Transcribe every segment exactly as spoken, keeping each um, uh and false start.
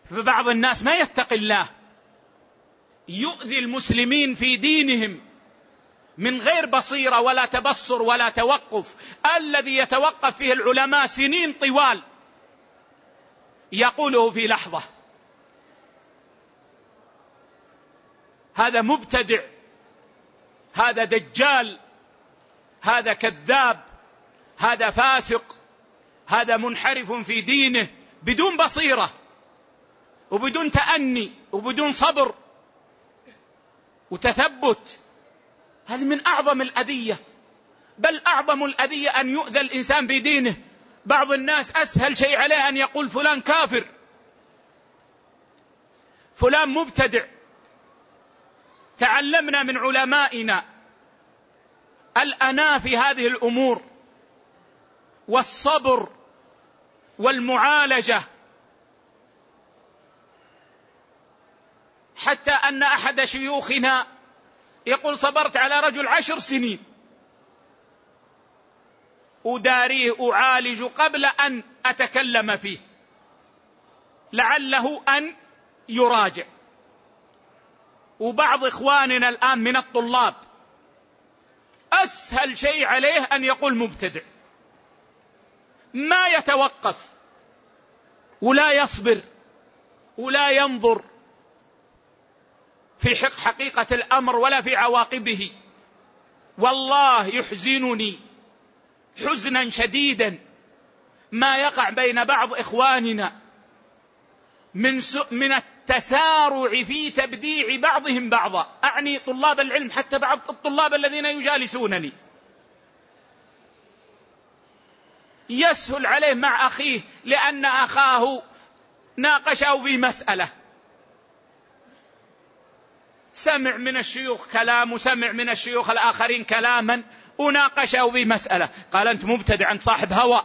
فبعض الناس ما يتقي الله، يؤذي المسلمين في دينهم من غير بصيرة ولا تبصر ولا توقف. الذي يتوقف فيه العلماء سنين طوال يقوله في لحظة. هذا مبتدع، هذا دجال، هذا كذاب، هذا فاسق، هذا منحرف في دينه بدون بصيرة وبدون تأني وبدون صبر وتثبت. هذه من أعظم الأذية، بل أعظم الأذية أن يؤذى الإنسان في دينه. بعض الناس أسهل شيء عليه أن يقول فلان كافر، فلان مبتدع. تعلمنا من علمائنا الأناة في هذه الأمور والصبر والمعالجة، حتى أن أحد شيوخنا يقول صبرت على رجل عشر سنين أداريه أعالج قبل أن أتكلم فيه لعله أن يراجع. وبعض إخواننا الآن من الطلاب أسهل شيء عليه أن يقول مبتدع، ما يتوقف ولا يصبر ولا ينظر في حقيقة الأمر ولا في عواقبه. والله يحزنني حزنا شديدا ما يقع بين بعض إخواننا من من التسارع في تبديع بعضهم بعضا، أعني طلاب العلم، حتى بعض الطلاب الذين يجالسونني يسهل عليه مع أخيه لأن أخاه ناقشه في مسألة، سمع من الشيوخ كلام وسمع من الشيوخ الآخرين كلاما وناقشه في مسألة، قال أنت مبتدع، أنت صاحب هوى.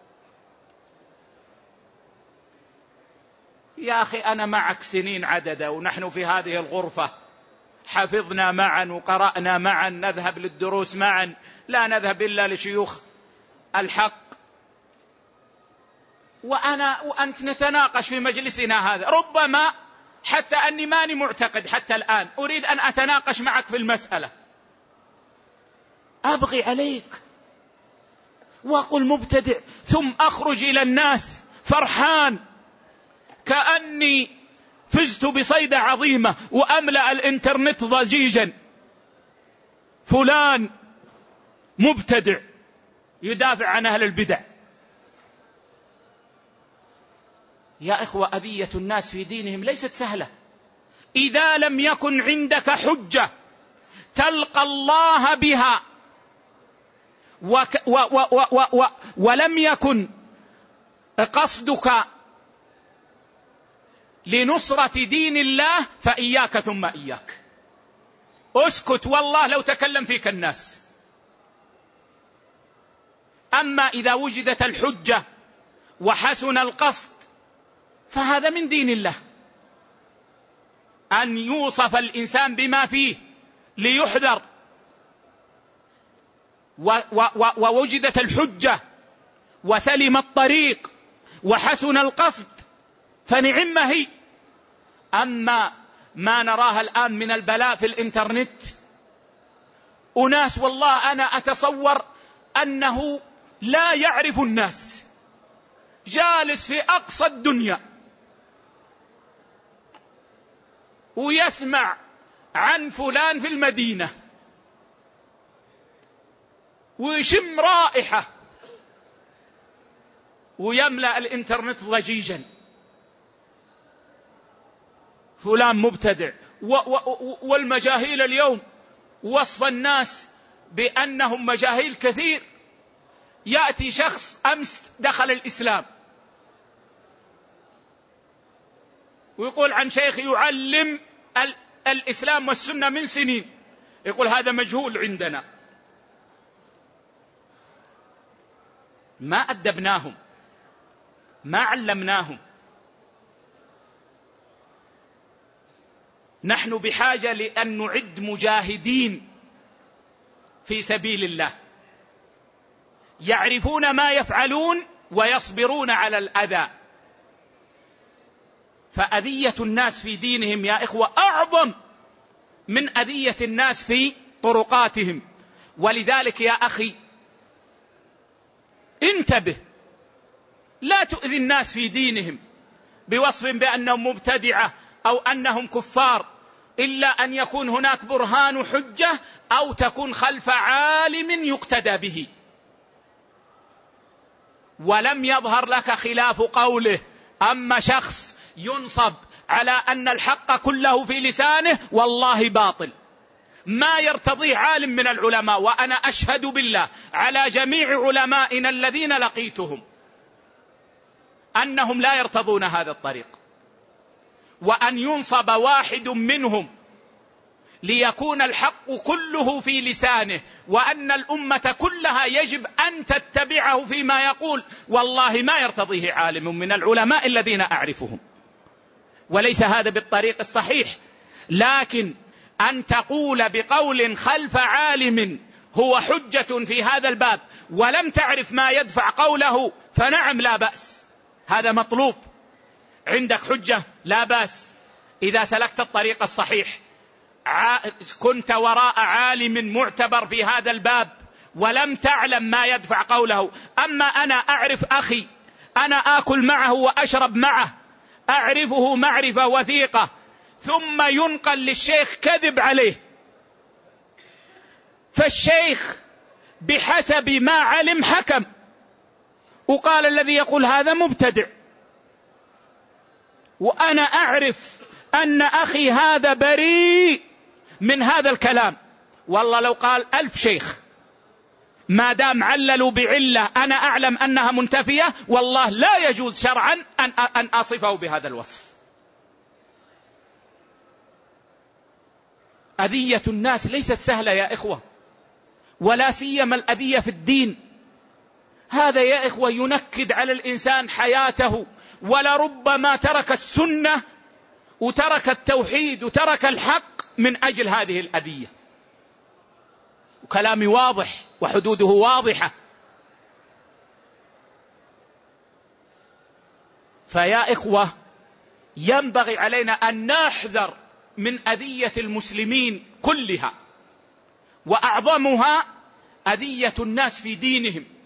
يا أخي أنا معك سنين عددة ونحن في هذه الغرفة حفظنا معا وقرأنا معا، نذهب للدروس معا، لا نذهب إلا لشيوخ الحق، وأنا وأنت نتناقش في مجلسنا هذا، ربما حتى أني ماني معتقد حتى الآن أريد أن أتناقش معك في المسألة، أبغي عليك وأقول مبتدع، ثم أخرج إلى الناس فرحان كأني فزت بصيدة عظيمة وأملأ الإنترنت ضجيجا، فلان مبتدع يدافع عن أهل البدع. يا إخوة، أذية الناس في دينهم ليست سهلة. إذا لم يكن عندك حجة تلقى الله بها وك و و و و و ولم يكن قصدك لنصرة دين الله فإياك ثم إياك، اسكت والله لو تكلم فيك الناس. أما إذا وجدت الحجة وحسن القصد فهذا من دين الله، أن يوصف الإنسان بما فيه ليحذر، ووجدت الحجة وسلم الطريق وحسن القصد فنعم هي. أما ما نراه الآن من البلاء في الإنترنت، أناس والله أنا أتصور أنه لا يعرف الناس، جالس في أقصى الدنيا ويسمع عن فلان في المدينة ويشم رائحة ويملأ الإنترنت ضجيجا، فلان مبتدع. والمجاهيل اليوم وصف الناس بأنهم مجاهيل كثير. يأتي شخص أمس دخل الإسلام ويقول عن شيخ يعلم الإسلام والسنة من سنين، يقول هذا مجهول عندنا، ما أدبناهم ما علمناهم. نحن بحاجة لأن نعد مجاهدين في سبيل الله يعرفون ما يفعلون ويصبرون على الأذى. فأذية الناس في دينهم يا إخوة أعظم من أذية الناس في طرقاتهم. ولذلك يا أخي انتبه، لا تؤذي الناس في دينهم بوصف بأنهم مبتدعة أو أنهم كفار، إلا أن يكون هناك برهان حجة أو تكون خلف عالم يقتدى به. ولم يظهر لك خلاف قوله. أما شخص ينصب على أن الحق كله في لسانه والله باطل، ما يرتضيه عالم من العلماء، وأنا أشهد بالله على جميع علمائنا الذين لقيتهم أنهم لا يرتضون هذا الطريق. وأن ينصب واحد منهم ليكون الحق كله في لسانه وأن الأمة كلها يجب أن تتبعه فيما يقول، والله ما يرتضيه عالم من العلماء الذين أعرفهم. وليس هذا بالطريق الصحيح. لكن أن تقول بقول خلف عالم هو حجة في هذا الباب ولم تعرف ما يدفع قوله، فنعم لا بأس، هذا مطلوب. عندك حجة لا بأس إذا سلكت الطريق الصحيح، كنت وراء عالم معتبر في هذا الباب ولم تعلم ما يدفع قوله. أما أنا أعرف أخي، أنا آكل معه وأشرب معه، أعرفه معرفة وثيقة، ثم ينقل للشيخ كذب عليه، فالشيخ بحسب ما علم حكم وقال الذي يقول هذا مبتدع، وأنا أعرف أن أخي هذا بريء من هذا الكلام. والله لو قال ألف شيخ ما دام عللوا بعلة أنا أعلم أنها منتفية، والله لا يجوز شرعا أن أن أصفه بهذا الوصف. أذية الناس ليست سهلة يا إخوة، ولا سيما الأذية في الدين. هذا يا إخوة ينكد على الإنسان حياته، ولربما ترك السنة وترك التوحيد وترك الحق من أجل هذه الأذية. وكلامي واضح وحدوده واضحة. فيا إخوة ينبغي علينا أن نحذر من أذية المسلمين كلها، وأعظمها أذية الناس في دينهم.